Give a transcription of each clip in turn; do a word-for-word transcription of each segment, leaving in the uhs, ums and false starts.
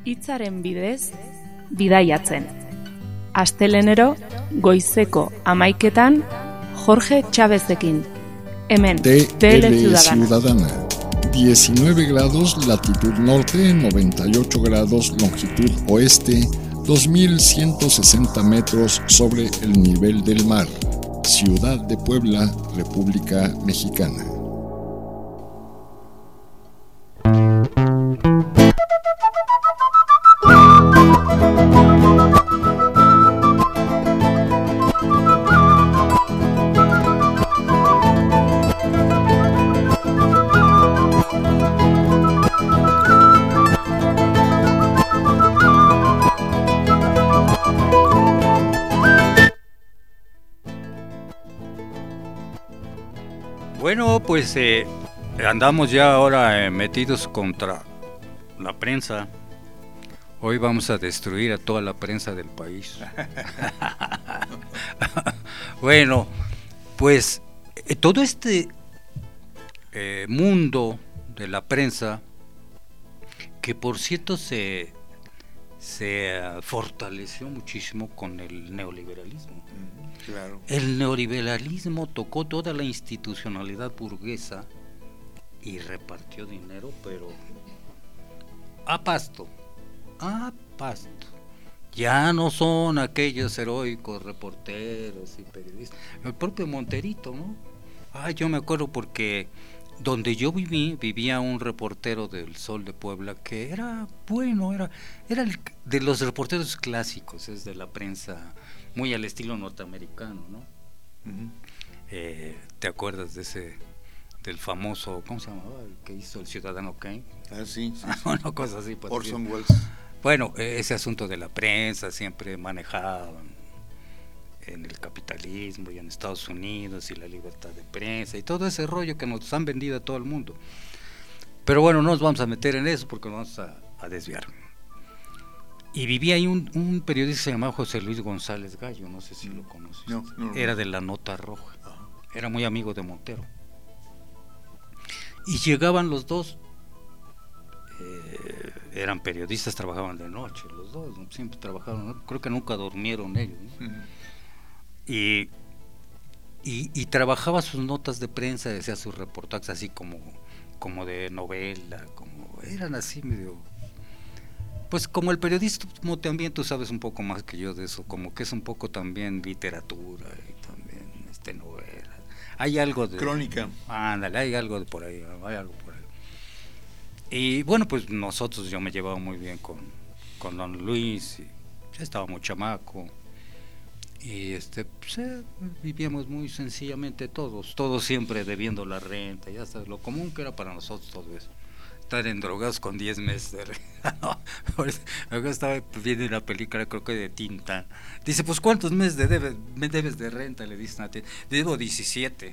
hitzaren bidez bidaiatzen. Astelenero goizeko hamaiketan Jorge Chávezekin. Hemen, T L Ciudadana. Ciudadana. diecinueve grados latitud norte, noventa y ocho grados longitud oeste, dos mil ciento sesenta metros sobre el nivel del mar. Ciudad de Puebla, República Mexicana. Bueno, pues eh, andamos ya ahora eh, metidos contra la prensa. Hoy vamos a destruir a toda la prensa del país. Bueno, pues eh, todo este eh, mundo de la prensa, que por cierto se, se uh, fortaleció muchísimo con el neoliberalismo. Claro. El neoliberalismo tocó toda la institucionalidad burguesa y repartió dinero, pero a pasto, a pasto. Ya no son aquellos heroicos reporteros y periodistas. El propio Monterito, ¿no? Ay, yo me acuerdo porque donde yo viví, vivía un reportero del Sol de Puebla que era bueno, era, era el, de los reporteros clásicos, es de la prensa muy al estilo norteamericano, ¿no? Uh-huh. Eh, ¿te acuerdas de ese, del famoso, ¿cómo se llamaba? El que hizo el Ciudadano Kane. Ah, sí, sí, sí. Una cosa así. Orson Welles. Bueno, ese asunto de la prensa siempre manejado en el capitalismo y en Estados Unidos y la libertad de prensa y todo ese rollo que nos han vendido a todo el mundo. Pero bueno, no nos vamos a meter en eso porque nos vamos a, a desviar. Y vivía ahí un, un periodista que se llamaba José Luis González Gallo, no sé si lo conoces. No, no, no. Era de La Nota Roja, era muy amigo de Montero. Y llegaban los dos, eh, eran periodistas, trabajaban de noche, los dos, ¿no? Siempre trabajaron, ¿no? Creo que nunca durmieron ellos, ¿no? Uh-huh. y, y, y trabajaba sus notas de prensa, decía sus reportajes así como, como de novela, como eran así medio... Pues como el periodismo también, tú sabes un poco más que yo de eso, como que es un poco también literatura y también este novela. Hay algo de... Crónica. Ándale, hay algo de por ahí, hay algo por ahí. Y bueno, pues nosotros, yo me llevaba muy bien con, con don Luis, y ya estaba muy chamaco, y este, pues, eh, vivíamos muy sencillamente todos, todos siempre debiendo la renta, ya sabes, lo común que era para nosotros todo eso. Estar en drogados con diez meses de renta. No, luego estaba viendo una película, creo que de Tinta. Dice, pues ¿cuántos meses de debe, me debes de renta? Le dicen a ti. Debo diecisiete.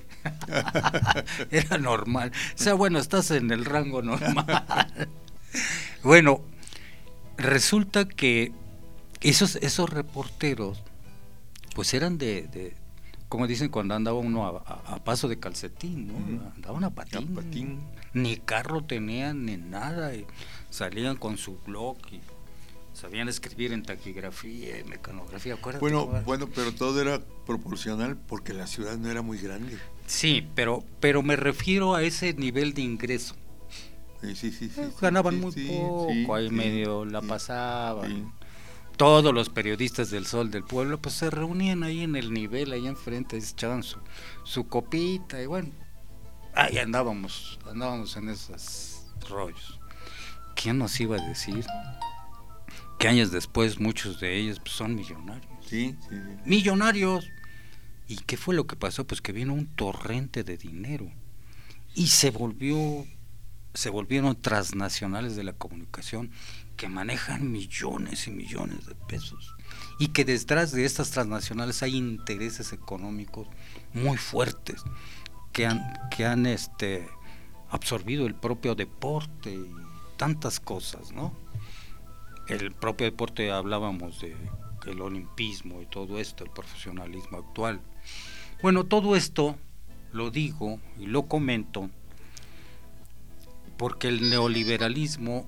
Era normal. O sea, bueno, estás en el rango normal. Bueno, resulta que esos, esos reporteros, pues eran de, de, como dicen cuando andaba uno a, a, a paso de calcetín, ¿no? Uh-huh. Andaban a patín. A patín. Ni carro tenían ni nada, y salían con su blog y sabían escribir en taquigrafía y mecanografía. Acuérdate, bueno, ¿no? bueno, pero todo era proporcional porque la ciudad no era muy grande. Sí, pero pero me refiero a ese nivel de ingreso. Sí, sí, sí. sí eh, ganaban sí, muy sí, poco, sí, ahí sí, medio sí, la sí, pasaban. Sí. Todos los periodistas del Sol del Pueblo pues se reunían ahí en el nivel, ahí enfrente, echaban su, su copita y bueno, ahí andábamos, andábamos en esos rollos. ¿Quién nos iba a decir que años después muchos de ellos pues, son millonarios? Sí, sí, sí. Millonarios. ¿Y qué fue lo que pasó? Pues que vino un torrente de dinero y se volvió, se volvieron transnacionales de la comunicación que manejan millones y millones de pesos y que detrás de estas transnacionales hay intereses económicos muy fuertes que han, que han este, absorbido el propio deporte y tantas cosas, ¿no? El propio deporte, hablábamos de el olimpismo y todo esto, el profesionalismo actual. Bueno, todo esto lo digo y lo comento porque el neoliberalismo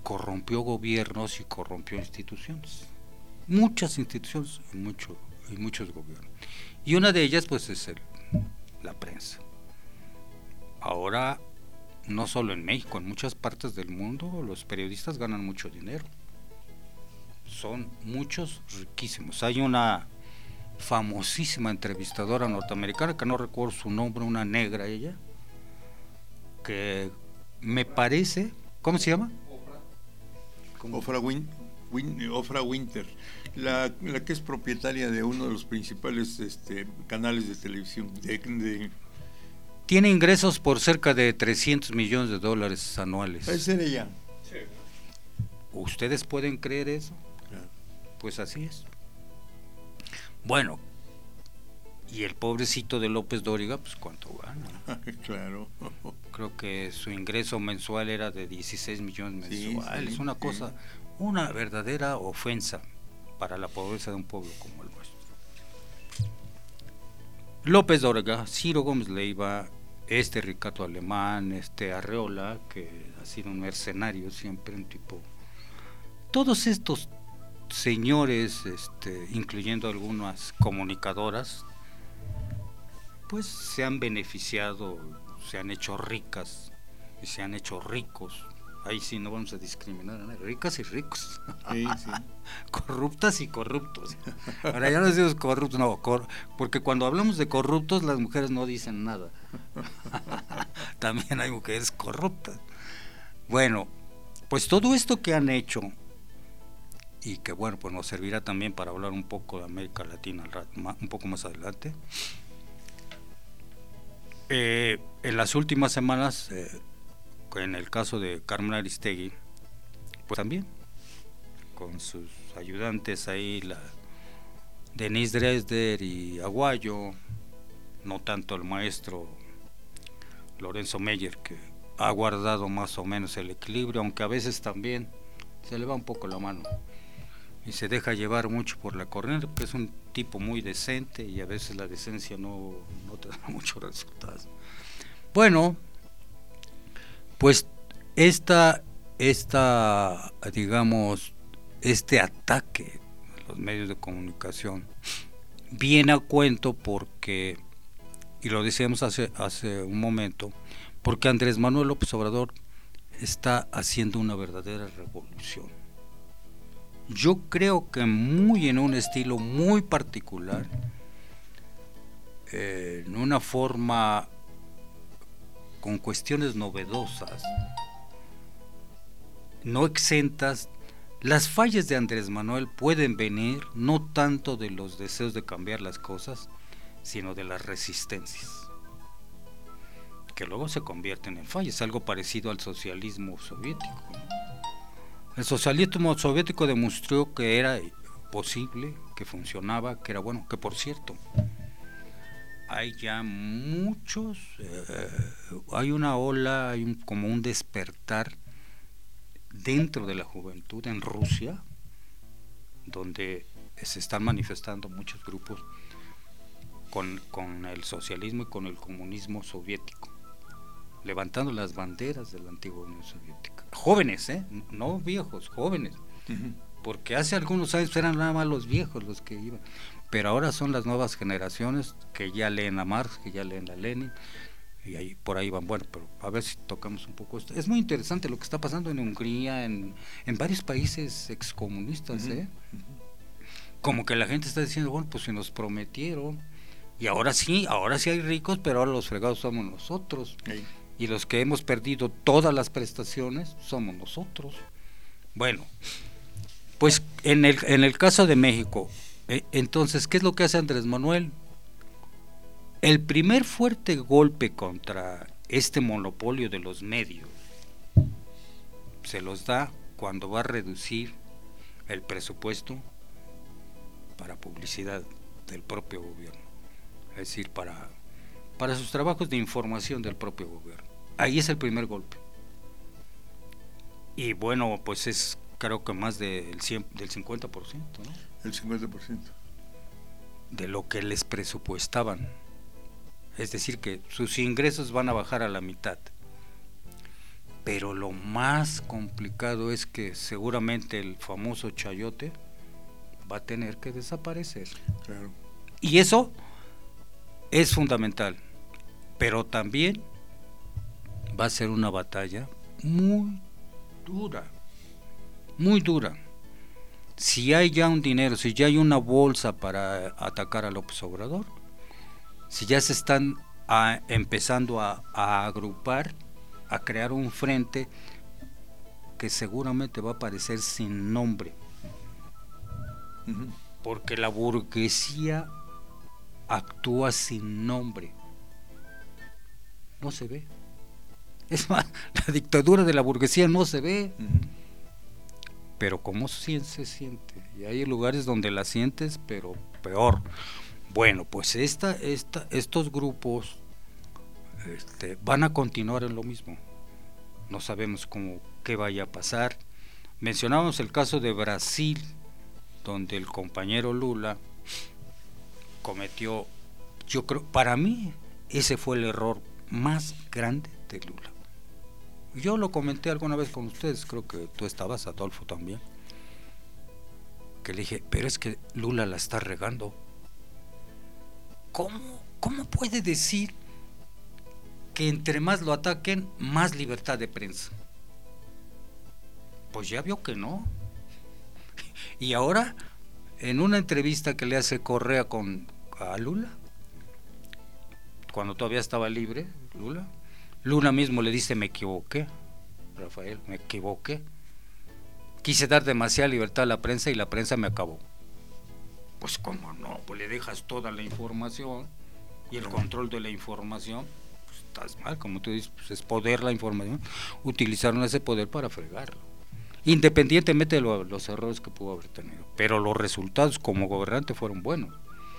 corrompió gobiernos y corrompió instituciones, muchas instituciones y, mucho, y muchos gobiernos, y una de ellas pues es el, la prensa. Ahora, no solo en México, en muchas partes del mundo los periodistas ganan mucho dinero, son muchos riquísimos. Hay una famosísima entrevistadora norteamericana, que no recuerdo su nombre, una negra ella, que me parece, ¿cómo se llama? Ofra, Win, Win, Ofra Winter, la, la que es propietaria de uno de los principales este, canales de televisión. De, de... Tiene ingresos por cerca de trescientos millones de dólares anuales. ¿Es ella? Sí. ¿Ustedes pueden creer eso? Claro. Pues así es. Bueno, y el pobrecito de López Dóriga, pues ¿cuánto gana? Claro. Creo que su ingreso mensual era de dieciséis millones mensuales, sí, sí, una cosa, sí. Una verdadera ofensa para la pobreza de un pueblo como el nuestro. López Dóriga, Ciro Gómez Leiva, este Ricardo Alemán, este Arreola, que ha sido un mercenario siempre, un tipo, todos estos señores, este, incluyendo algunas comunicadoras, pues se han beneficiado, se han hecho ricas y se han hecho ricos. Ahí sí no vamos a discriminar, ¿no? Ricas y ricos, sí, sí. Corruptas y corruptos. Ahora ya no decimos corruptos, no, cor, porque cuando hablamos de corruptos las mujeres no dicen nada. También hay mujeres corruptas. Bueno, pues todo esto que han hecho, y que bueno, pues nos servirá también para hablar un poco de América Latina un poco más adelante. Eh, en las últimas semanas, eh, en el caso de Carmen Aristegui, pues también con sus ayudantes ahí, la Denise Dresder y Aguayo, no tanto el maestro Lorenzo Meyer, que ha guardado más o menos el equilibrio, aunque a veces también se le va un poco la mano y se deja llevar mucho por la corriente, porque es un tipo muy decente y a veces la decencia no, no te da muchos resultados. Bueno, pues esta, esta, digamos, este ataque a los medios de comunicación viene a cuento porque, y lo decíamos hace, hace un momento, porque Andrés Manuel López Obrador está haciendo una verdadera revolución. Yo creo que muy en un estilo muy particular, eh, en una forma con cuestiones novedosas, no exentas. Las fallas de Andrés Manuel pueden venir no tanto de los deseos de cambiar las cosas, sino de las resistencias, que luego se convierten en fallas, algo parecido al socialismo soviético, ¿no? El socialismo soviético demostró que era posible, que funcionaba, que era bueno, que por cierto, hay ya muchos, eh, hay una ola, hay un, como un despertar dentro de la juventud en Rusia, donde se están manifestando muchos grupos con, con el socialismo y con el comunismo soviético, levantando las banderas de la antigua Unión Soviética. Jóvenes, ¿eh? No viejos, jóvenes. Uh-huh. Porque hace algunos años eran nada más los viejos los que iban. Pero ahora son las nuevas generaciones que ya leen a Marx, que ya leen a Lenin, y ahí por ahí van. Bueno, pero a ver si tocamos un poco esto. Es muy interesante lo que está pasando en Hungría, en, en varios países excomunistas, uh-huh. ¿eh? Uh-huh. Como que la gente está diciendo, bueno, pues si nos prometieron, y ahora sí, ahora sí hay ricos, pero ahora los fregados somos nosotros. Sí. Y los que hemos perdido todas las prestaciones somos nosotros. Bueno, pues en el, en el caso de México, eh, entonces, ¿qué es lo que hace Andrés Manuel? El primer fuerte golpe contra este monopolio de los medios se los da cuando va a reducir el presupuesto para publicidad del propio gobierno, es decir, para... para sus trabajos de información del propio gobierno. Ahí es el primer golpe. Y bueno, pues es creo que más del, cien, del cincuenta por ciento, ¿no? El cincuenta por ciento. De lo que les presupuestaban. Es decir, que sus ingresos van a bajar a la mitad. pero lo más complicado es que seguramente el famoso chayote va a tener que desaparecer. Claro. Y eso es fundamental, pero también va a ser una batalla muy dura, muy dura. Si hay ya un dinero, si ya hay una bolsa para atacar a López Obrador, si ya se están a, empezando a, a agrupar, a crear un frente que seguramente va a aparecer sin nombre, uh-huh. porque la burguesía actúa sin nombre, no se ve. Es más, la dictadura de la burguesía no se ve, uh-huh. pero como se siente, y hay lugares donde la sientes, pero peor. Bueno, pues esta, esta, estos grupos este, van a continuar en lo mismo. No sabemos cómo, qué vaya a pasar. Mencionamos el caso de Brasil, donde el compañero Lula cometió, yo creo, para mí, ese fue el error más grande de Lula. Yo lo comenté alguna vez con ustedes, creo que tú estabas, Adolfo también, que le dije, pero es que Lula la está regando. ¿Cómo, cómo puede decir que entre más lo ataquen, más libertad de prensa? Pues ya vio que no. Y ahora, en una entrevista que le hace Correa con a Lula, cuando todavía estaba libre, Lula, Lula mismo le dice, me equivoqué, Rafael, me equivoqué. Quise dar demasiada libertad a la prensa y la prensa me acabó. Pues cómo no, pues le dejas toda la información y el control de la información, pues estás mal, como tú dices, pues es poder la información, utilizaron ese poder para fregarlo, independientemente de lo, los errores que pudo haber tenido, pero los resultados como gobernante fueron buenos.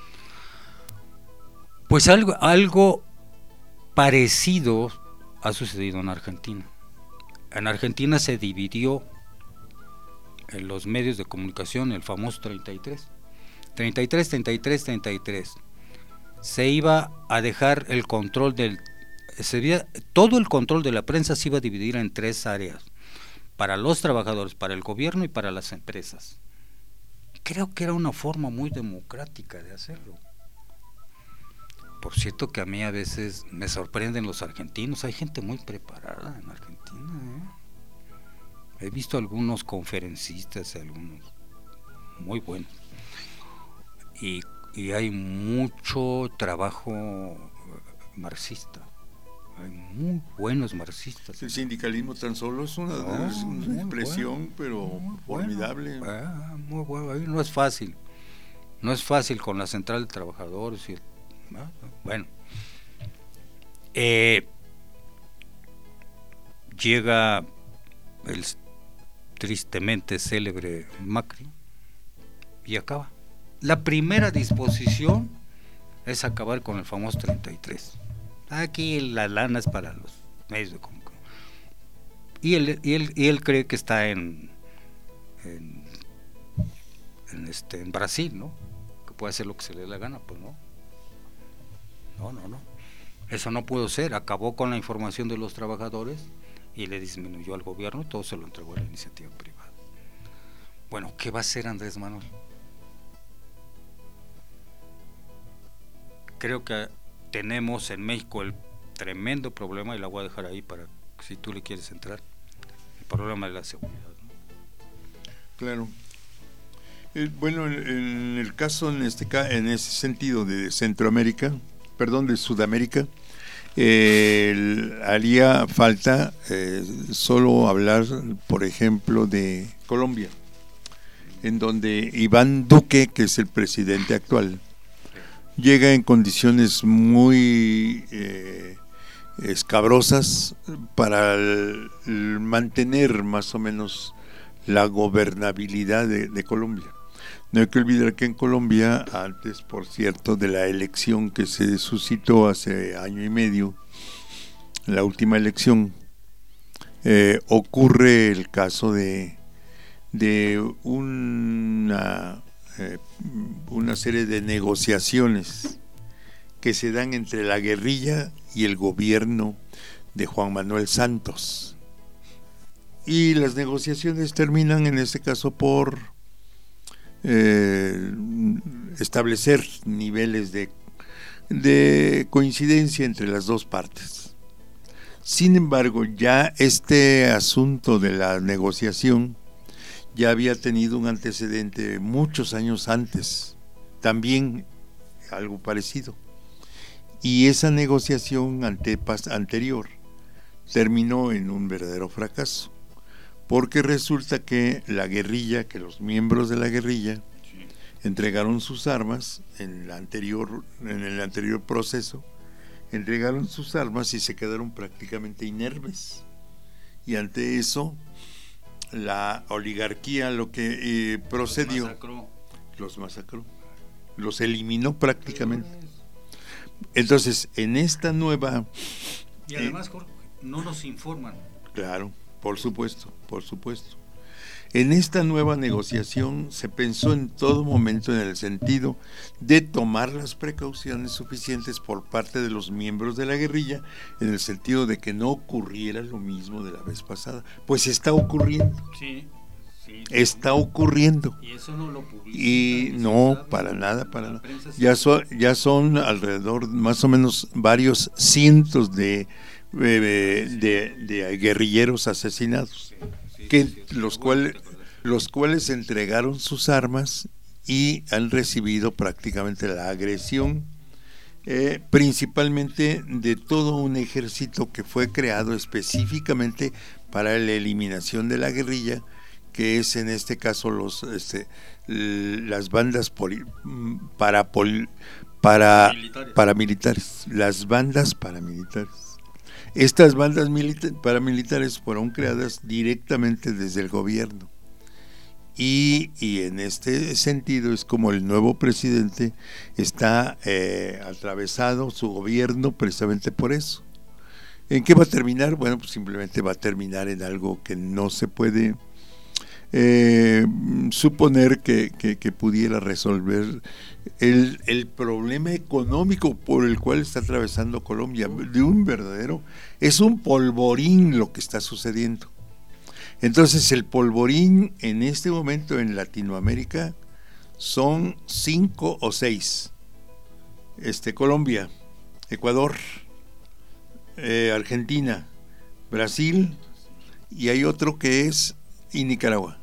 Pues algo, algo parecido ha sucedido en Argentina. En Argentina se dividió en los medios de comunicación el famoso treinta y tres, treinta y tres, treinta y tres, treinta y tres. Se iba a dejar el control del, se iba, todo el control de la prensa se iba a dividir en tres áreas, para los trabajadores, para el gobierno y para las empresas. Creo que era una forma muy democrática de hacerlo. Por cierto que a mí a veces me sorprenden los argentinos, hay gente muy preparada en Argentina, ¿eh? He visto algunos conferencistas, algunos muy buenos, y, y hay mucho trabajo marxista, hay muy buenos marxistas. El sindicalismo tan solo es una, no, es una expresión, bueno, pero muy formidable. Bueno. Ah, muy bueno, ahí no es fácil, no es fácil con la central de trabajadores y el Bueno, eh, llega el tristemente célebre Macri y acaba. La primera disposición es acabar con el famoso treinta y tres. Aquí la lana es para los medios de comunicación. Y él, y él, y él cree que está en, en, en, este, en Brasil, ¿no? Que puede hacer lo que se le dé la gana, pues no. No, no, no. Eso no pudo ser. Acabó con la información de los trabajadores y le disminuyó al gobierno y todo se lo entregó a la iniciativa privada. Bueno, ¿qué va a hacer Andrés Manuel? Creo que tenemos en México el tremendo problema, y la voy a dejar ahí para si tú le quieres entrar, el problema de la seguridad, ¿no? Claro. Eh, bueno, en, en el caso, en este en ese sentido de Centroamérica, perdón, de Sudamérica, eh, haría falta eh, solo hablar, por ejemplo, de Colombia, en donde Iván Duque, que es el presidente actual, llega en condiciones muy eh, escabrosas para el, el mantener más o menos la gobernabilidad de, de Colombia. No hay que olvidar que en Colombia, antes, por cierto, de la elección que se suscitó hace año y medio, la última elección, eh, ocurre el caso de, de una, eh, una serie de negociaciones que se dan entre la guerrilla y el gobierno de Juan Manuel Santos. y las negociaciones terminan en este caso por eh, establecer niveles de, de coincidencia entre las dos partes. Sin embargo, ya este asunto de la negociación ya había tenido un antecedente muchos años antes, también algo parecido. Y esa negociación antepas, anterior terminó en un verdadero fracaso, porque resulta que la guerrilla, que los miembros de la guerrilla sí. entregaron sus armas en, la anterior, en el anterior proceso, entregaron sus armas y se quedaron prácticamente inermes. Y ante eso, la oligarquía lo que eh, procedió, los masacró. los masacró, los eliminó prácticamente. Entonces, en esta nueva... Y además, Jorge, no nos informan. Claro, por supuesto, por supuesto. En esta nueva negociación se pensó en todo momento en el sentido de tomar las precauciones suficientes por parte de los miembros de la guerrilla, en el sentido de que no ocurriera lo mismo de la vez pasada. Pues está ocurriendo. Sí. Sí, está ocurriendo. Y eso no lo publica. Y no, para nada, para nada. Ya son, ya son alrededor, más o menos, varios cientos de, de, de, de guerrilleros asesinados, que los cuales, los cuales entregaron sus armas y han recibido prácticamente la agresión, eh, principalmente de todo un ejército que fue creado específicamente para la eliminación de la guerrilla, que es en este caso los este, las bandas poli, para pol, para paramilitares. paramilitares, las bandas paramilitares. Estas bandas milita, paramilitares fueron creadas directamente desde el gobierno. Y, y en este sentido es como el nuevo presidente está eh, atravesado su gobierno precisamente por eso. ¿En qué va a terminar? Bueno, pues simplemente va a terminar en algo que no se puede Eh, suponer que, que, que pudiera resolver el, el problema económico por el cual está atravesando Colombia, de un verdadero, es un polvorín lo que está sucediendo. Entonces el polvorín en este momento en Latinoamérica son cinco o seis, este, Colombia, Ecuador, eh, Argentina, Brasil, y hay otro que es y Nicaragua.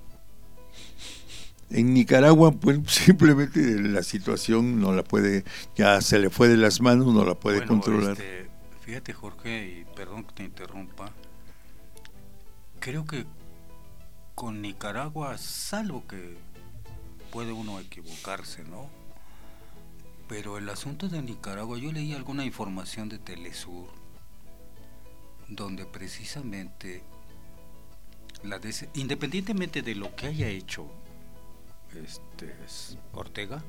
En Nicaragua, pues simplemente la situación no la puede, ya se le fue de las manos, no la puede bueno, controlar. Este, fíjate, Jorge, y perdón que te interrumpa, creo que con Nicaragua, salvo que puede uno equivocarse, ¿no? Pero el asunto de Nicaragua, yo leí alguna información de Telesur, donde precisamente La des- independientemente de lo que haya hecho este Ortega,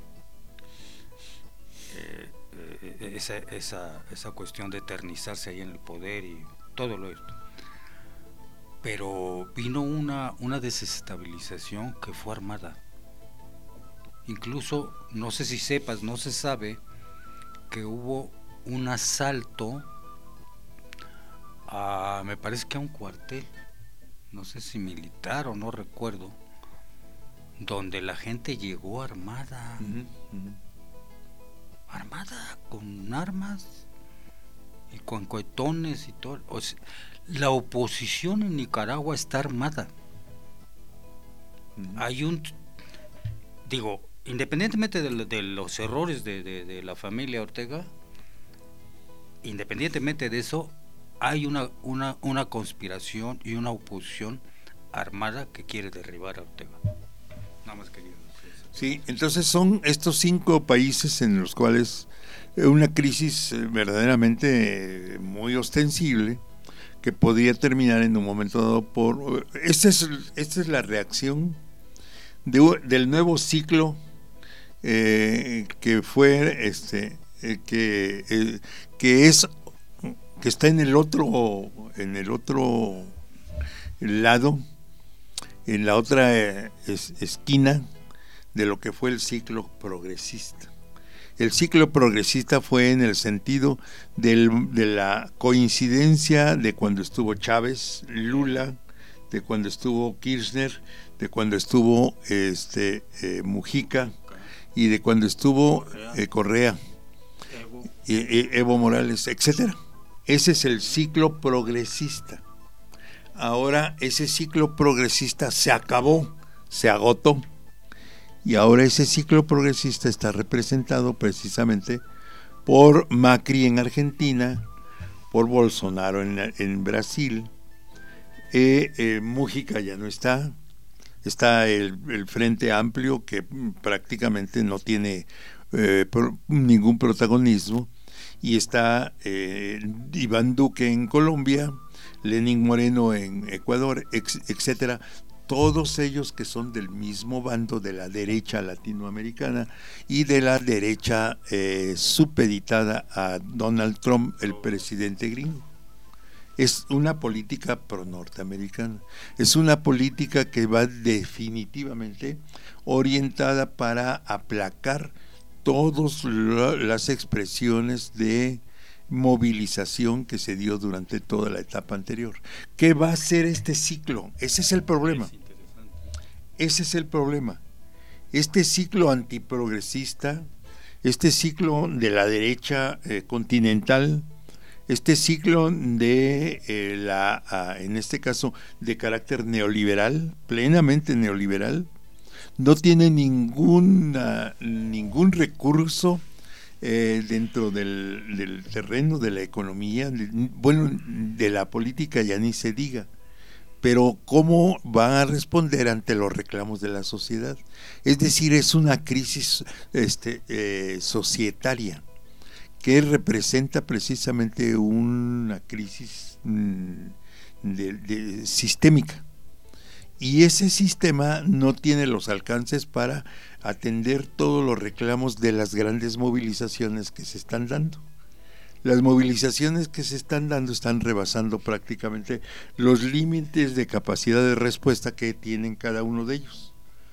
eh, eh, esa, esa, esa cuestión de eternizarse ahí en el poder y todo lo esto, pero vino una, una desestabilización que fue armada. Incluso, no sé si sepas, no se sabe que hubo un asalto a, me parece que a un cuartel, no sé si militar o no recuerdo, donde la gente llegó armada, uh-huh, uh-huh. armada con armas y con cohetones y todo. O sea, la oposición en Nicaragua está armada. Uh-huh. Hay un, digo, independientemente de, de los errores de, de, de la familia Ortega, independientemente de eso, hay una, una, una conspiración y una oposición armada que quiere derribar a Ortega. Nada más querido. Sí, entonces son estos cinco países en los cuales una crisis verdaderamente muy ostensible que podría terminar en un momento dado por... Esta es, esta es la reacción de, del nuevo ciclo eh, que fue este eh, que, eh, que es que está en el otro en el otro lado, en la otra eh, es, esquina de lo que fue el ciclo progresista. El ciclo progresista fue en el sentido del, de la coincidencia de cuando estuvo Chávez, Lula, de cuando estuvo Kirchner, de cuando estuvo este eh, Mujica y de cuando estuvo eh, Correa, Evo. Eh, Evo Morales, etcétera. Ese es el ciclo progresista. Ahora ese ciclo progresista se acabó, se agotó, y ahora ese ciclo progresista está representado precisamente por Macri en Argentina, por Bolsonaro en, en Brasil, eh, eh, Mujica ya no está, está el, el Frente Amplio que prácticamente no tiene eh, pro, ningún protagonismo, y está eh, Iván Duque en Colombia, Lenín Moreno en Ecuador, ex, etcétera. Todos ellos que son del mismo bando de la derecha latinoamericana y de la derecha eh, supeditada a Donald Trump, el presidente gringo. Es una política pro-norteamericana, es una política que va definitivamente orientada para aplacar todas las expresiones de movilización que se dio durante toda la etapa anterior. ¿Qué va a ser este ciclo? Ese es el problema. Ese es el problema. Este ciclo antiprogresista, este ciclo de la derecha eh, continental, este ciclo de eh, la, ah, en este caso, de carácter neoliberal, plenamente neoliberal, no tiene ninguna, ningún recurso Eh, dentro del, del terreno de la economía, de, bueno, de la política ya ni se diga, pero cómo van a responder ante los reclamos de la sociedad. Es decir, es una crisis este, eh, societaria que representa precisamente una crisis mm, de, de, sistémica. Y ese sistema no tiene los alcances para atender todos los reclamos de las grandes movilizaciones que se están dando. Las movilizaciones que se están dando están rebasando prácticamente los límites de capacidad de respuesta que tienen cada uno de ellos.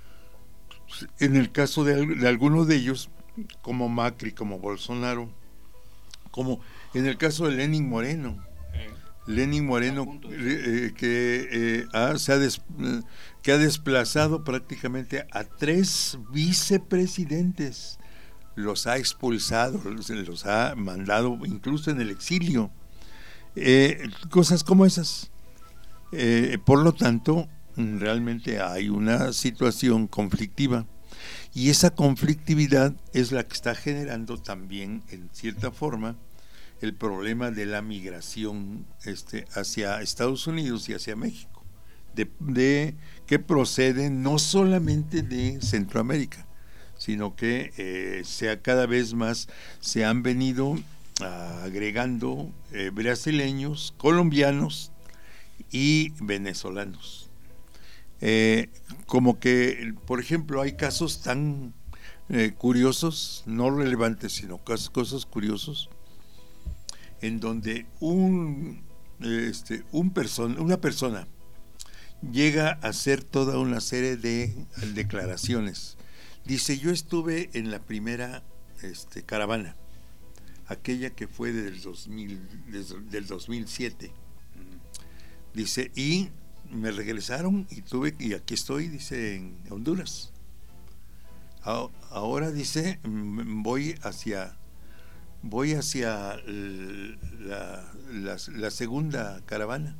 En el caso de, de algunos de ellos, como Macri, como Bolsonaro, como en el caso de Lenín Moreno, Lenín Moreno eh, que, eh, ha, se ha des, eh, que ha desplazado prácticamente a tres vicepresidentes, los ha expulsado, los, los ha mandado incluso en el exilio, eh, cosas como esas. Eh, por lo tanto, realmente hay una situación conflictiva, y esa conflictividad es la que está generando también, en cierta forma, el problema de la migración este, hacia Estados Unidos y hacia México, de, de que procede no solamente de Centroamérica, sino que eh, sea cada vez más se han venido uh, agregando eh, brasileños, colombianos y venezolanos. Eh, como que, por ejemplo, hay casos tan eh, curiosos, no relevantes, sino casos, cosas curiosos, en donde un, este, un person, una persona llega a hacer toda una serie de declaraciones. Dice, yo estuve en la primera este, caravana, aquella que fue del, dos mil, del dos mil siete. Dice, y me regresaron y tuve y aquí estoy, dice, en Honduras. Ahora, dice, voy hacia... voy hacia la, la, la segunda caravana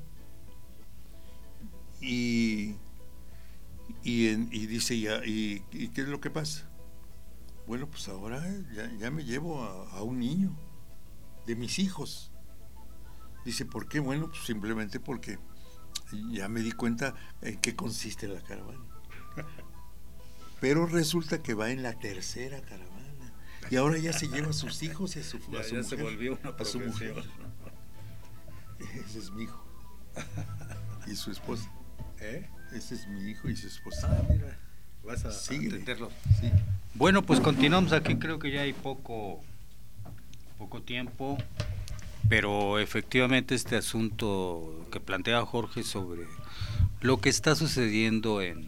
y y, en, y dice ya, y, y ¿qué es lo que pasa? Bueno, pues ahora ya, ya me llevo a, a un niño de mis hijos. Dice, ¿por qué? Bueno, pues simplemente porque ya me di cuenta en qué consiste la caravana. Pero resulta que va en la tercera caravana. Y ahora ya se lleva a sus hijos y a su, ya, a su ya mujer. Se volvió una a su mujer. ¿no? Ese es mi hijo. Y su esposa. ¿Eh? Ese es mi hijo y su esposa. Ah, mira. Vas a, a entenderlo. Sí. Bueno, pues continuamos aquí. Creo que ya hay poco, poco tiempo. Pero efectivamente este asunto que plantea Jorge sobre lo que está sucediendo en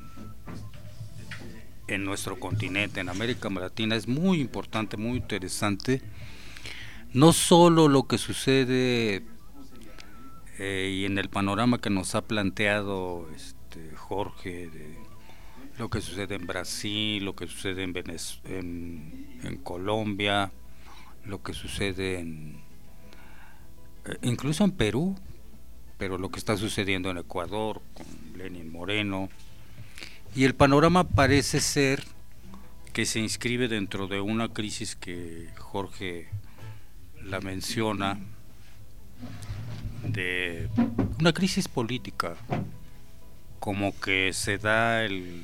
en nuestro continente, en América Latina, es muy importante, muy interesante. No solo lo que sucede eh, y en el panorama que nos ha planteado este Jorge de lo que sucede en Brasil, lo que sucede en, Venez- en, en Colombia, lo que sucede en eh, incluso en Perú, pero lo que está sucediendo en Ecuador con Lenín Moreno, y el panorama parece ser que se inscribe dentro de una crisis que Jorge la menciona, de una crisis política, como que se da el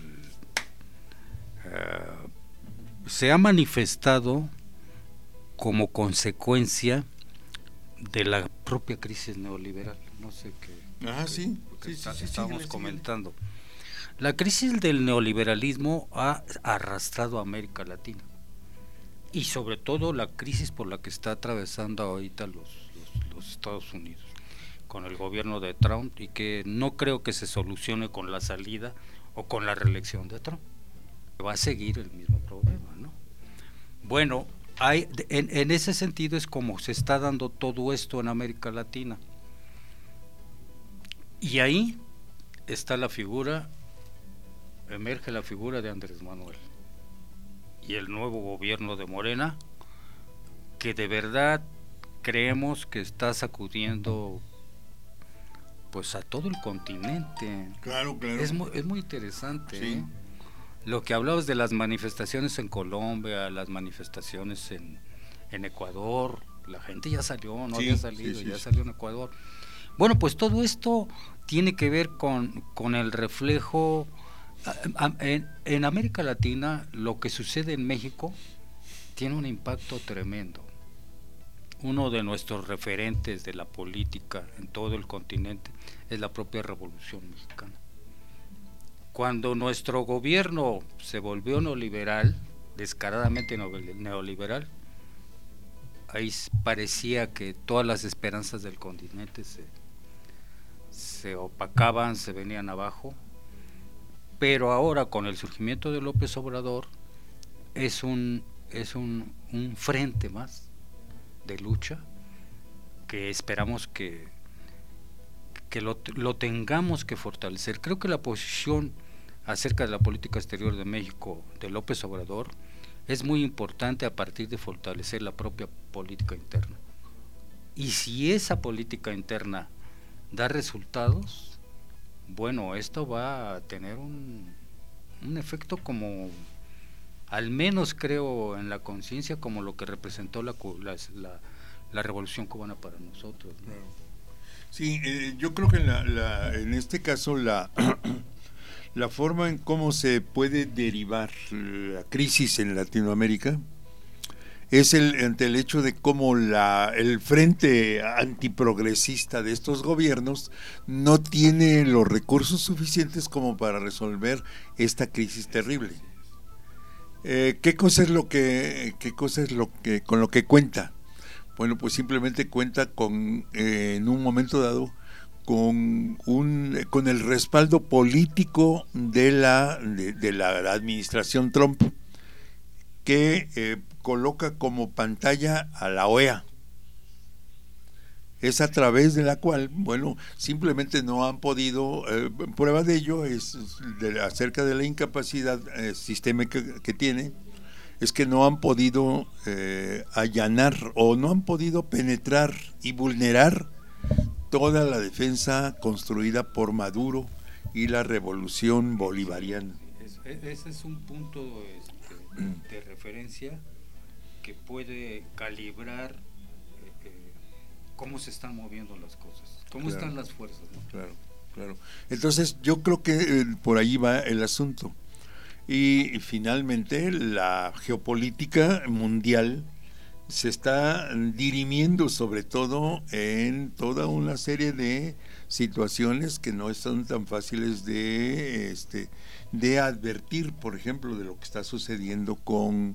uh, se ha manifestado como consecuencia de la propia crisis neoliberal. No sé qué, ah, qué, sí, qué sí, está, sí, sí, estábamos síguele, comentando. La crisis del neoliberalismo ha arrastrado a América Latina, y sobre todo la crisis por la que está atravesando ahorita los, los, los Estados Unidos con el gobierno de Trump, y que no creo que se solucione con la salida o con la reelección de Trump. Va a seguir el mismo problema, ¿no? Bueno, hay, en, en ese sentido es como se está dando todo esto en América Latina, y ahí está la figura, emerge la figura de Andrés Manuel y el nuevo gobierno de Morena, que de verdad creemos que está sacudiendo pues a todo el continente. Claro, claro. Es muy, es muy interesante, sí. ¿eh? Lo que hablabas de las manifestaciones en Colombia, las manifestaciones en, en Ecuador, la gente ya salió, no sí, había salido, sí, sí, ya sí. salió en Ecuador. Bueno, pues todo esto tiene que ver con, con el reflejo. En, en América Latina, lo que sucede en México tiene un impacto tremendo. Uno de nuestros referentes de la política en todo el continente es la propia Revolución Mexicana. Cuando nuestro gobierno se volvió neoliberal, descaradamente neoliberal, ahí parecía que todas las esperanzas del continente se, se opacaban, se venían abajo. Pero ahora, con el surgimiento de López Obrador, es un es un, un frente más de lucha que esperamos que, que lo, lo tengamos que fortalecer. Creo que la posición acerca de la política exterior de México de López Obrador es muy importante a partir de fortalecer la propia política interna. Y si esa política interna da resultados, bueno, esto va a tener un, un efecto como, al menos creo en la conciencia, como lo que representó la, la, la, la Revolución Cubana para nosotros, ¿no? Sí, eh, yo creo que en, la, la, en este caso la, la forma en cómo se puede derivar la crisis en Latinoamérica es el, ante el hecho de cómo la, el frente antiprogresista de estos gobiernos no tiene los recursos suficientes como para resolver esta crisis terrible. Eh, ¿Qué cosa es lo que, qué cosa es lo que, con lo que cuenta? Bueno, pues simplemente cuenta con, eh, en un momento dado, con un, con el respaldo político de la, de, de la administración Trump, que eh, coloca como pantalla a la O E A. Es a través de la cual, bueno, simplemente no han podido, eh, prueba de ello es de, acerca de la incapacidad eh, sistémica que, que tiene, es que no han podido eh, allanar o no han podido penetrar y vulnerar toda la defensa construida por Maduro y la revolución bolivariana. Ese es un punto este, de referencia que puede calibrar eh, eh, cómo se están moviendo las cosas, cómo claro, están las fuerzas, ¿no? Claro, claro. Entonces yo creo que eh, por ahí va el asunto. Y, y finalmente la geopolítica mundial se está dirimiendo sobre todo en toda una serie de situaciones que no son tan fáciles de este de advertir, por ejemplo, de lo que está sucediendo con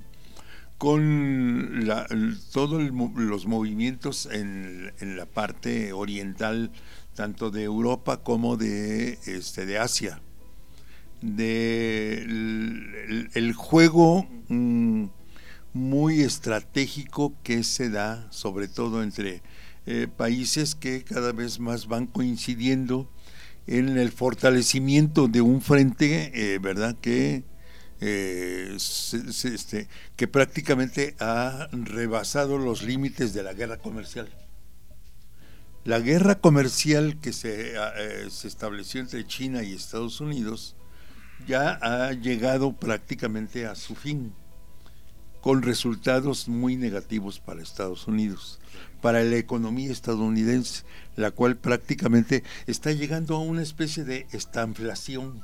con la, todos los movimientos en, en la parte oriental, tanto de Europa como de este de Asia, de el, el juego mmm, muy estratégico que se da sobre todo entre eh, países que cada vez más van coincidiendo en el fortalecimiento de un frente, eh, ¿verdad?, que eh, se, se, este, que prácticamente ha rebasado los límites de la guerra comercial. La guerra comercial que se, eh, se estableció entre China y Estados Unidos ya ha llegado prácticamente a su fin, con resultados muy negativos para Estados Unidos, para la economía estadounidense, la cual prácticamente está llegando a una especie de estanflación.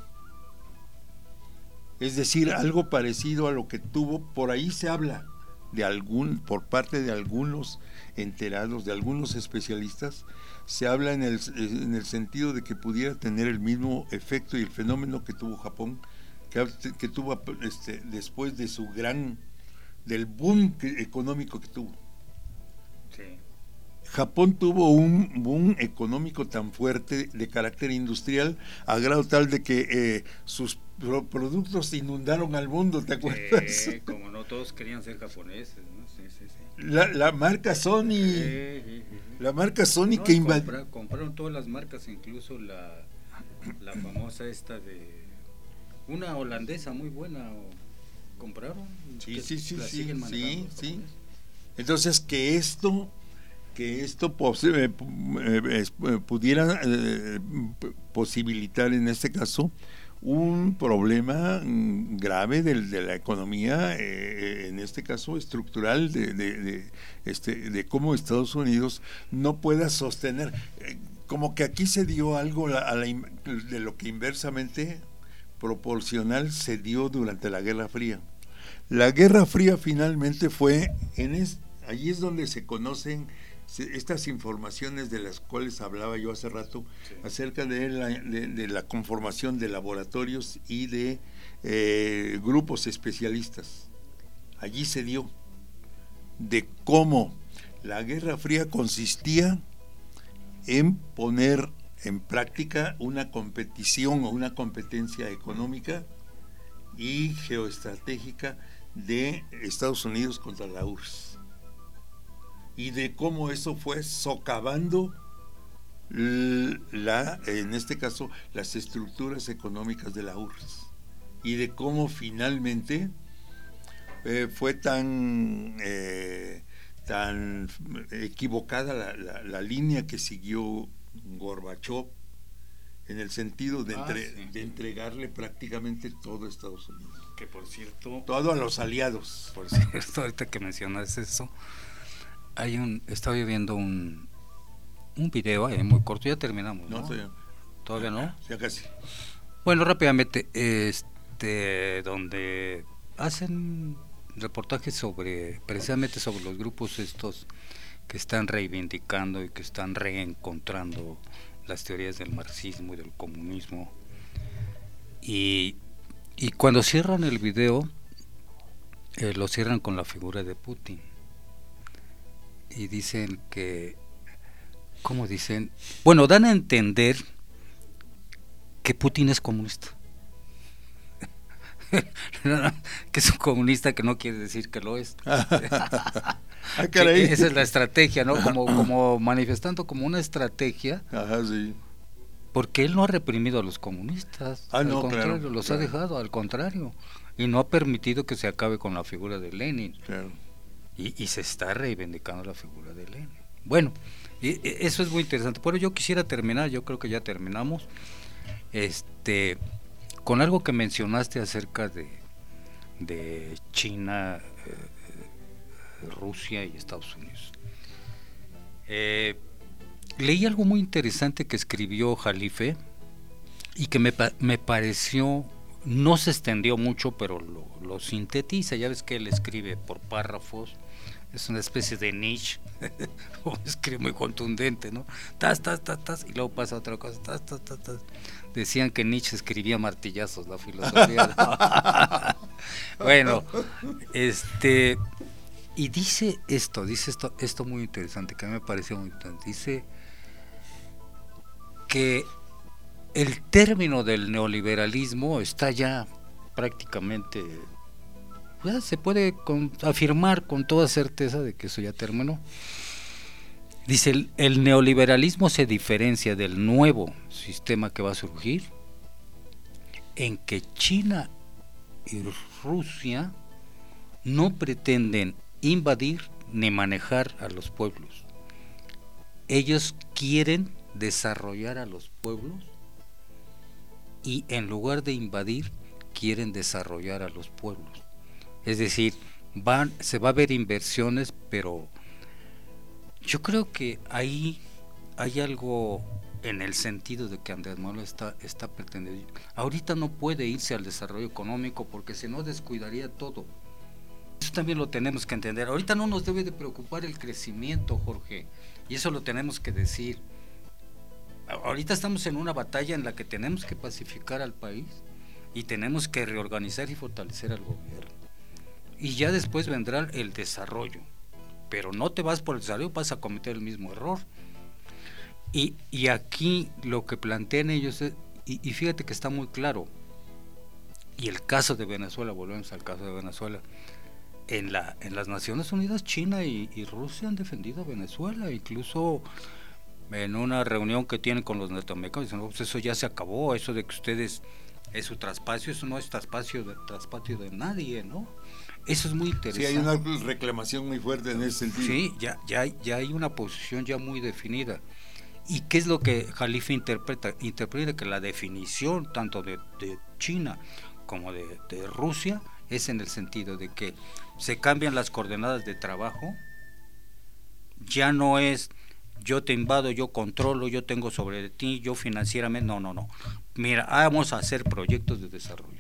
Es decir, algo parecido a lo que tuvo, por ahí se habla de algún, por parte de algunos enterados, de algunos especialistas, se habla en el, en el sentido de que pudiera tener el mismo efecto y el fenómeno que tuvo Japón, que, que tuvo este, después de su gran, del boom que, económico que tuvo. Sí. Japón tuvo un boom económico tan fuerte de carácter industrial, a grado tal de que eh, sus pro productos inundaron al mundo, ¿te acuerdas? Sí, como no todos querían ser japoneses, ¿no? Sí, sí, sí. La, la marca Sony, Sí, sí, sí. la marca Sony No, que compra, invadió. compraron todas las marcas, incluso la, la famosa esta de una holandesa muy buena, o compraron. Sí, que sí, sí, la sí, siguen sí, manejando los sí. japoneses. Entonces que esto que esto pos eh, eh, pudiera eh, posibilitar en este caso un problema grave de, de la economía, eh, en este caso estructural, de, de, de, este, de cómo Estados Unidos no pueda sostener, eh, como que aquí se dio algo a la, a la, de lo que inversamente proporcional se dio durante la Guerra Fría. La Guerra Fría finalmente fue, en es, allí es donde se conocen estas informaciones de las cuales hablaba yo hace rato, sí, acerca de la, de, de la conformación de laboratorios y de eh, grupos especialistas. Allí se dio de cómo la Guerra Fría consistía en poner en práctica una competición o una competencia económica y geoestratégica de Estados Unidos contra la U R S S, y de cómo eso fue socavando la, en este caso, las estructuras económicas de la U R S S, y de cómo finalmente eh, fue tan eh, tan equivocada la, la, la línea que siguió Gorbachov en el sentido de, entre, ah, sí. de entregarle prácticamente todo a Estados Unidos. Que por cierto, todo a los aliados. Por cierto, ahorita que mencionas eso, hay un, estaba viendo un un video eh, muy corto, ya terminamos, ¿no? No, todavía. ¿Todavía no? Ya casi. Bueno, rápidamente, este, donde hacen reportajes sobre, precisamente sobre los grupos estos que están reivindicando y que están reencontrando las teorías del marxismo y del comunismo, y, y cuando cierran el video, eh, lo cierran con la figura de Putin, y dicen que, ¿cómo dicen? Bueno, dan a entender que Putin es comunista. Que es un comunista, que no quiere decir que lo es. Ah, caray. Esa es la estrategia, ¿no? Como, como manifestando como una estrategia. Ajá, sí. Porque él no ha reprimido a los comunistas. Ah, al no, contrario, claro, los claro. ha dejado, al contrario. Y no ha permitido que se acabe con la figura de Lenin. Claro. Y, y se está reivindicando la figura de Lenin. Bueno, y, y eso es muy interesante. Pero yo quisiera terminar, yo creo que ya terminamos, este, con algo que mencionaste acerca de, de China, eh, Rusia y Estados Unidos. Eh, leí algo muy interesante que escribió Jalife y que me, me pareció, no se extendió mucho, pero lo, lo sintetiza. Ya ves que él escribe por párrafos, es una especie de Nietzsche, escribe muy contundente, ¿no? Tas, tas, tas, tas, y luego pasa otra cosa, tas, tas, tas, tas. Decían que Nietzsche escribía martillazos la filosofía. Bueno, este, y dice esto, dice esto, esto muy interesante, que a mí me pareció muy interesante. Dice que el término del neoliberalismo está ya prácticamente, ya se puede con, afirmar con toda certeza de que eso ya terminó. Dice, el, el neoliberalismo se diferencia del nuevo sistema que va a surgir en que China y Rusia no pretenden invadir ni manejar a los pueblos. Ellos quieren desarrollar a los pueblos y en lugar de invadir, quieren desarrollar a los pueblos. Es decir, van, se va a ver inversiones, pero yo creo que ahí hay algo en el sentido de que Andrés Manuel está, está pretendiendo. Ahorita no puede irse al desarrollo económico porque si no descuidaría todo. Eso también lo tenemos que entender. Ahorita no nos debe de preocupar el crecimiento, Jorge, y eso lo tenemos que decir. Ahorita estamos en una batalla en la que tenemos que pacificar al país y tenemos que reorganizar y fortalecer al gobierno. Y ya después vendrá el desarrollo. Pero no te vas por el desarrollo, vas a cometer el mismo error. Y, y aquí lo que plantean ellos es, y, y fíjate que está muy claro, y el caso de Venezuela, volvemos al caso de Venezuela, en, la, en las Naciones Unidas China y, y Rusia han defendido a Venezuela, incluso en una reunión que tienen con los norteamericanos, dicen, no, pues eso ya se acabó, eso de que ustedes, es su traspacio, eso no es traspacio de, traspacio de nadie, ¿no? Eso es muy interesante. Sí, hay una reclamación muy fuerte en ese sentido. Sí, ya, ya, ya hay una posición ya muy definida. ¿Y qué es lo que Jalife interpreta? Interpreta que la definición tanto de, de China como de, de Rusia es en el sentido de que se cambian las coordenadas de trabajo, ya no es yo te invado, yo controlo, yo tengo sobre ti, yo financieramente, no, no, no. Mira, vamos a hacer proyectos de desarrollo.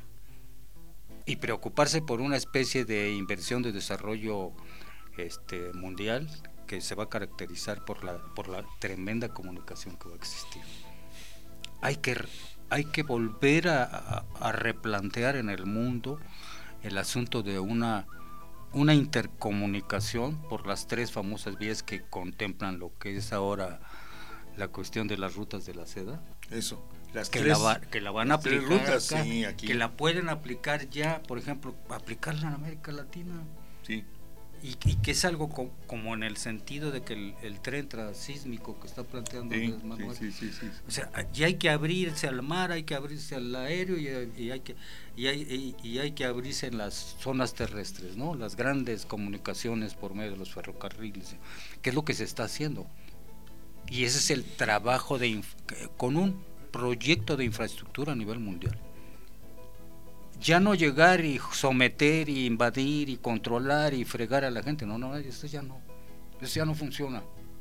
Y preocuparse por una especie de inversión de desarrollo este, mundial que se va a caracterizar por la por la tremenda comunicación que va a existir. Hay que hay que volver a, a, a replantear en el mundo el asunto de una una intercomunicación por las tres famosas vías que contemplan lo que es ahora la cuestión de las rutas de la seda. Eso. Las que, tres, la va, que la van a aplicar rutas, acá, sí, aquí. Que la pueden aplicar ya, por ejemplo, aplicarla en América Latina. Sí. Y, y que es algo co como en el sentido de que el, el tren transísmico que está planteando sí, Manuel, sí, sí, sí, sí. o sea, ya hay que abrirse al mar, hay que abrirse al aéreo y, y hay que y hay, y, y hay que abrirse en las zonas terrestres, ¿no? Las grandes comunicaciones por medio de los ferrocarriles, que es lo que se está haciendo. Y ese es el trabajo de con un proyecto de infraestructura a nivel mundial. Ya no llegar y someter y invadir y controlar y fregar a la gente, no, no, eso ya no, eso ya no funciona.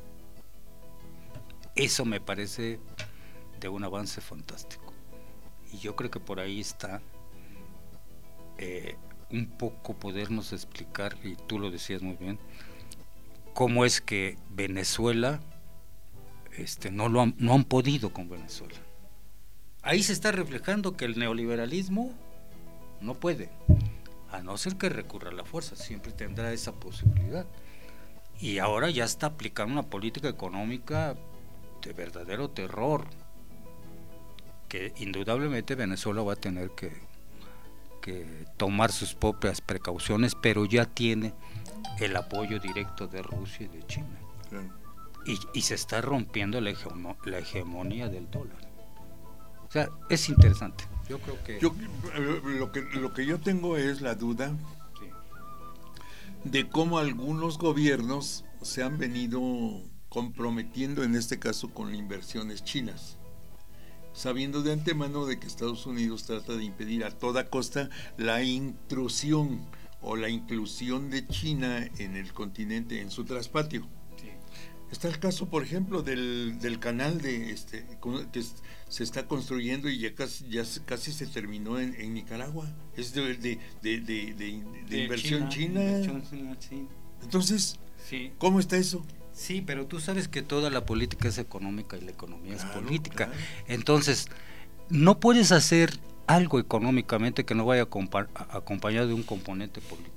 Eso me parece de un avance fantástico. Y yo creo que por ahí está eh, un poco podernos explicar, y tú lo decías muy bien, cómo es que Venezuela este, no, lo han, no han podido con Venezuela. Ahí se está reflejando que el neoliberalismo no puede, a no ser que recurra a la fuerza, siempre tendrá esa posibilidad. Y ahora ya está aplicando una política económica de verdadero terror, que indudablemente Venezuela va a tener que, que tomar sus propias precauciones, pero ya tiene el apoyo directo de Rusia y de China. Claro. Y, y se está rompiendo la, hegemo, la hegemonía del dólar. O sea, es interesante. Yo creo que... Yo, lo que lo que yo tengo es la duda sí. de cómo algunos gobiernos se han venido comprometiendo, en este caso con inversiones chinas, sabiendo de antemano de que Estados Unidos trata de impedir a toda costa la intrusión o la inclusión de China en el continente, en su traspatio. Está el caso, por ejemplo, del, del canal de este que se está construyendo y ya casi, ya casi se terminó en, en Nicaragua. Es de, de, de, de, de, de inversión china. china. Inversión, sí. Entonces, sí. ¿Cómo está eso? Sí, pero tú sabes que toda la política es económica y la economía claro, es política. Claro. Entonces, no puedes hacer algo económicamente que no vaya acompañado de un componente político.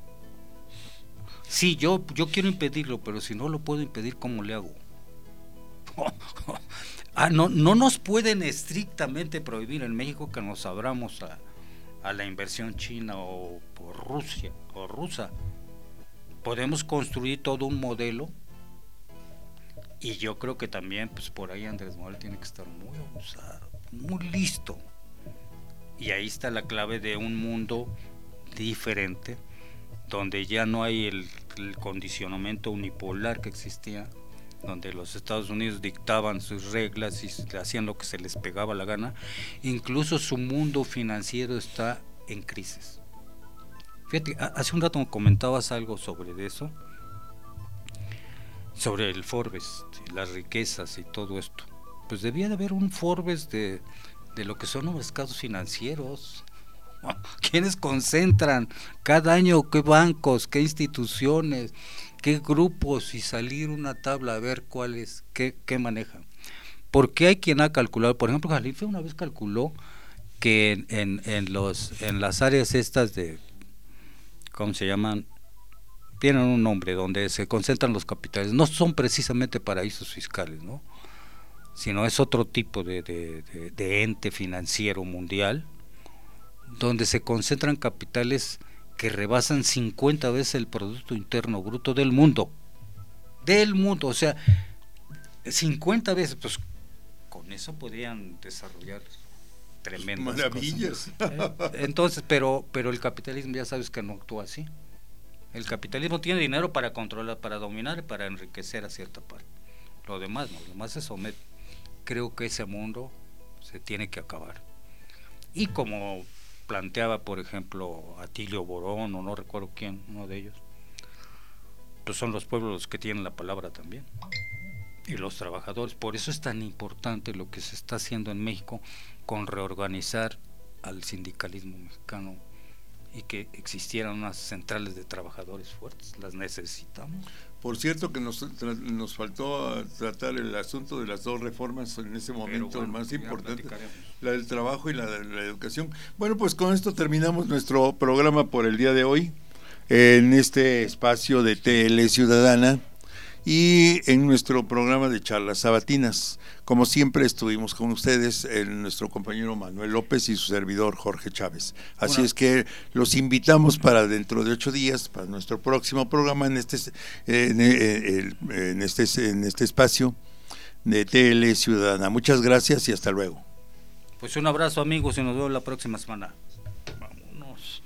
Sí, yo, yo quiero impedirlo, pero si no lo puedo impedir, ¿cómo le hago? ah, no, no nos pueden estrictamente prohibir en México que nos abramos a, a la inversión china o por Rusia o rusa. Podemos construir todo un modelo Y yo creo que también, pues por ahí Andrés Manuel tiene que estar muy abusado, muy listo. Y ahí está la clave de un mundo diferente, donde ya no hay el, el condicionamiento unipolar que existía, donde los Estados Unidos dictaban sus reglas y hacían lo que se les pegaba la gana. Incluso su mundo financiero está en crisis. Fíjate, hace un rato me comentabas algo sobre eso, sobre el Forbes, las riquezas y todo esto. Pues debía de haber un Forbes de, de lo que son los mercados financieros. ¿Quiénes concentran cada año? ¿Qué bancos? ¿Qué instituciones? ¿Qué grupos? Y salir una tabla a ver cuáles, qué, qué manejan. Porque hay quien ha calculado, por ejemplo, Jalife una vez calculó que en, en, en, los, en las áreas estas de, ¿cómo se llaman? Tienen un nombre, donde se concentran los capitales. No son precisamente paraísos fiscales, ¿no? Sino es otro tipo de, de, de, de ente financiero mundial, donde se concentran capitales que rebasan cincuenta veces el Producto Interno Bruto del mundo. Del mundo, o sea, cincuenta veces, pues con eso podrían desarrollar tremendas maravillas. cosas. Entonces, pero, pero el capitalismo ya sabes que no actúa así. El capitalismo tiene dinero para controlar, para dominar y para enriquecer a cierta parte. Lo demás no, lo demás se somete. Creo que ese mundo se tiene que acabar. Y como planteaba, por ejemplo, Atilio Borón, o no recuerdo quién, uno de ellos, pues son los pueblos los que tienen la palabra también, y los trabajadores. Por eso es tan importante lo que se está haciendo en México con reorganizar al sindicalismo mexicano, y que existieran unas centrales de trabajadores fuertes. Las necesitamos. Por cierto que nos, nos faltó tratar el asunto de las dos reformas en ese momento, bueno, el más importante, la del trabajo y la de la educación. Bueno, pues con esto terminamos nuestro programa por el día de hoy, en este espacio de T L Ciudadana y en nuestro programa de charlas sabatinas. Como siempre estuvimos con ustedes, el, nuestro compañero Manuel López y su servidor Jorge Chávez. Así bueno. Es que los invitamos para dentro de ocho días, para nuestro próximo programa en este, en, en, en este, en este espacio de T L Ciudadana. Muchas gracias y hasta luego. Pues un abrazo, amigos, y nos vemos la próxima semana. Vámonos.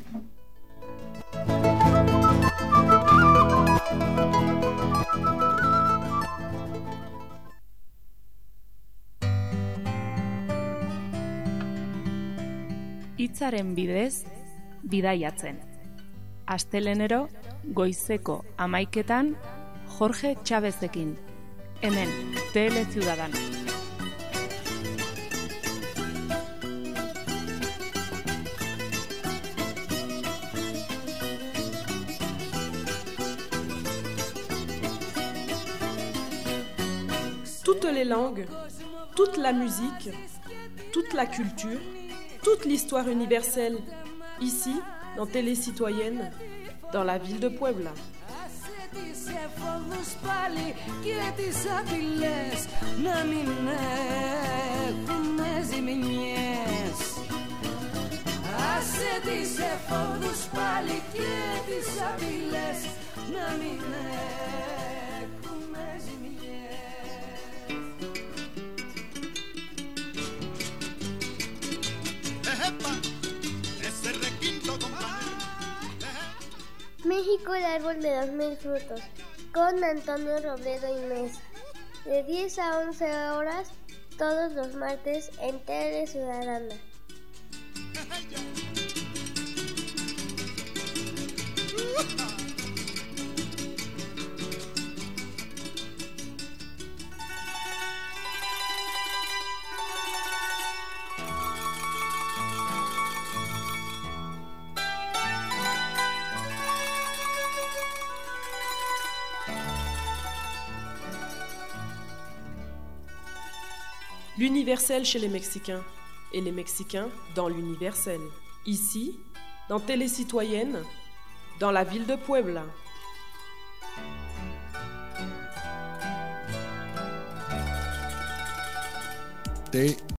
Hitzaren bidez, bidaiatzen. Astelenero, goizeko hamaiketan, Jorge Chávezekin. Hemen, T L Ciudadana. Toutes les langues, toute la musique, toute la culture, toute l'histoire universelle, ici, dans Télé Citoyenne, dans la ville de Puebla. México, el árbol de los mil frutos, con Antonio Robledo y Mesa, de diez a once horas, todos los martes en Tele Ciudadana. L'universel chez les Mexicains et les Mexicains dans l'universel. Ici, dans Télé Citoyenne, dans la ville de Puebla. T